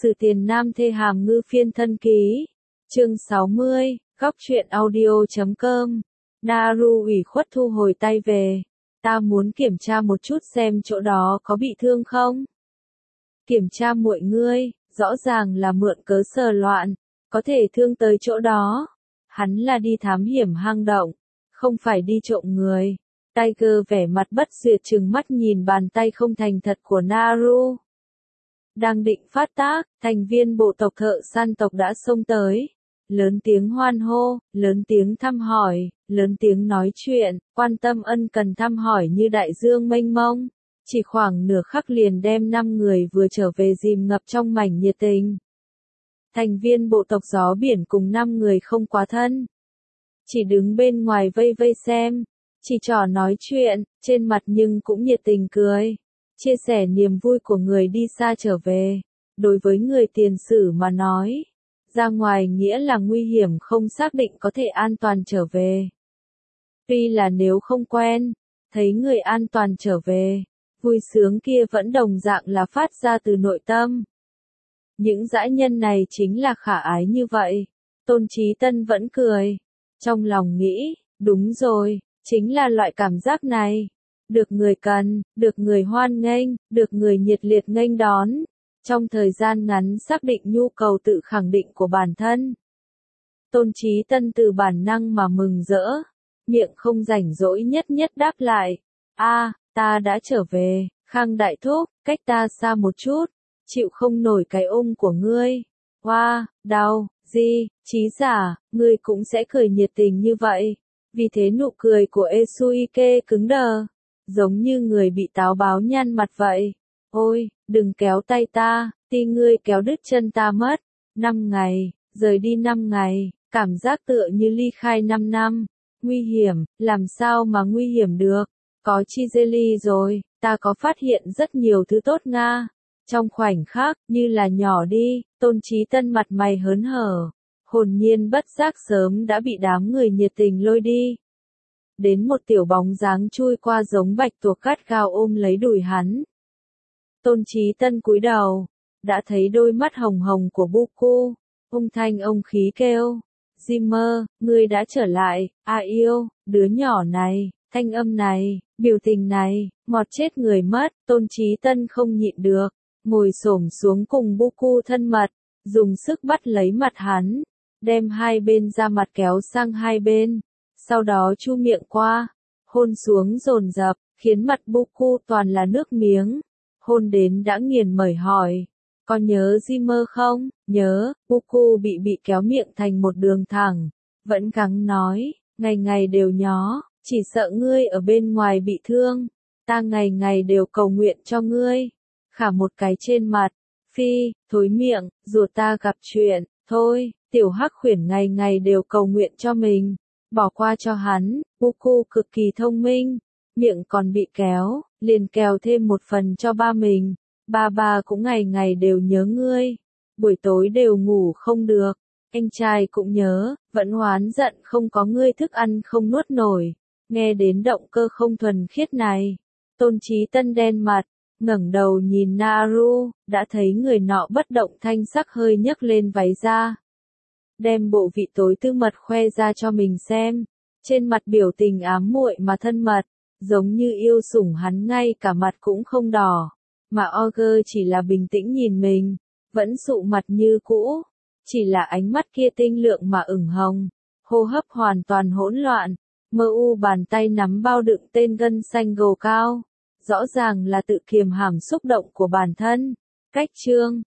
Sử Tiền Nam Thê Hàm Ngư Phiên Thân Ký. Chương 60, Góc truyện audio.com. Naru ủy khuất thu hồi tay về. Ta muốn kiểm tra một chút xem chỗ đó có bị thương không. Kiểm tra muội ngươi, rõ ràng là mượn cớ sờ loạn, có thể thương tới chỗ đó. Hắn là đi thám hiểm hang động, không phải đi trộm người. Tiger vẻ mặt bất duyệt trừng mắt nhìn bàn tay không thành thật của Naru. Đang định phát tác, thành viên bộ tộc thợ săn tộc đã xông tới. Lớn tiếng hoan hô, lớn tiếng thăm hỏi, lớn tiếng nói chuyện, quan tâm ân cần thăm hỏi như đại dương mênh mông. Chỉ khoảng nửa khắc liền đem 5 người vừa trở về dìm ngập trong mảnh nhiệt tình. Thành viên bộ tộc gió biển cùng 5 người không quá thân. Chỉ đứng bên ngoài vây vây xem, chỉ trò nói chuyện, trên mặt nhưng cũng nhiệt tình cười. Chia sẻ niềm vui của người đi xa trở về. Đối với người tiền sử mà nói, ra ngoài nghĩa là nguy hiểm không xác định có thể an toàn trở về. Tuy là nếu không quen, thấy người an toàn trở về, vui sướng kia vẫn đồng dạng là phát ra từ nội tâm. Những dã nhân này chính là khả ái như vậy. Tôn Chí Tân vẫn cười. Trong lòng nghĩ, đúng rồi, chính là loại cảm giác này. Được người cần, được người hoan nghênh, được người nhiệt liệt nghênh đón. Trong thời gian ngắn xác định nhu cầu tự khẳng định của bản thân. Tôn Chí Tân từ bản năng mà mừng rỡ. Miệng không rảnh rỗi nhất nhất đáp lại. Ta đã trở về, Khang Đại Thúc, cách ta xa một chút. Chịu không nổi cái ôm của ngươi. Đau, Chí giả, ngươi cũng sẽ cười nhiệt tình như vậy. Vì thế nụ cười của Esuike cứng đờ. Giống như người bị táo báo nhăn mặt vậy. Ôi, đừng kéo tay ta, ti ngươi kéo đứt chân ta mất. 5 ngày, rời đi 5 ngày, cảm giác tựa như ly khai 5 năm. Nguy hiểm, làm sao mà nguy hiểm được? Có Chizeli rồi, ta có phát hiện rất nhiều thứ tốt nga. Trong khoảnh khắc, như là nhỏ đi, Tôn Chí Tân mặt mày hớn hở. Hồn nhiên bất giác sớm đã bị đám người nhiệt tình lôi đi. Đến một tiểu bóng dáng chui qua giống bạch tuộc gắt gao ôm lấy đùi hắn. Tôn Chí Tân cúi đầu, đã thấy đôi mắt hồng hồng của Buku, ông thanh ông khí kêu, Zimmer, ngươi đã trở lại, yêu, đứa nhỏ này, thanh âm này, biểu tình này, ngọt chết người mất. Tôn Chí Tân không nhịn được, ngồi xổm xuống cùng Buku thân mật, dùng sức bắt lấy mặt hắn, đem hai bên da mặt kéo sang hai bên. Sau đó chu miệng qua, hôn xuống dồn dập, khiến mặt Buku toàn là nước miếng. Hôn đến đã nghiền mởi hỏi, có nhớ Zimmer không? Nhớ. Buku bị kéo miệng thành một đường thẳng, vẫn gắng nói, ngày ngày đều nhó, chỉ sợ ngươi ở bên ngoài bị thương, ta ngày ngày đều cầu nguyện cho ngươi. Khả một cái trên mặt, phi, thối miệng, ruột ta gặp chuyện, thôi, tiểu hắc khuyển ngày ngày đều cầu nguyện cho mình. Bỏ qua cho hắn. Buku cực kỳ thông minh, miệng còn bị kéo, liền kéo thêm một phần cho ba mình. Ba cũng ngày ngày đều nhớ ngươi, buổi tối đều ngủ không được, anh trai cũng nhớ, vẫn oán giận không có ngươi thức ăn không nuốt nổi. Nghe đến động cơ không thuần khiết này, Tôn Chí Tân đen mặt, ngẩng đầu nhìn Naru, đã thấy người nọ bất động thanh sắc hơi nhấc lên váy ra. Đem bộ vị tối tư mật khoe ra cho mình xem, trên mặt biểu tình ám muội mà thân mật, giống như yêu sủng hắn ngay cả mặt cũng không đỏ, mà Auger chỉ là bình tĩnh nhìn mình, vẫn sụ mặt như cũ, chỉ là ánh mắt kia tinh lượng mà ửng hồng, hô hấp hoàn toàn hỗn loạn, bàn tay nắm bao đựng tên gân xanh gồ cao, rõ ràng là tự kiềm hãm xúc động của bản thân. Cách chương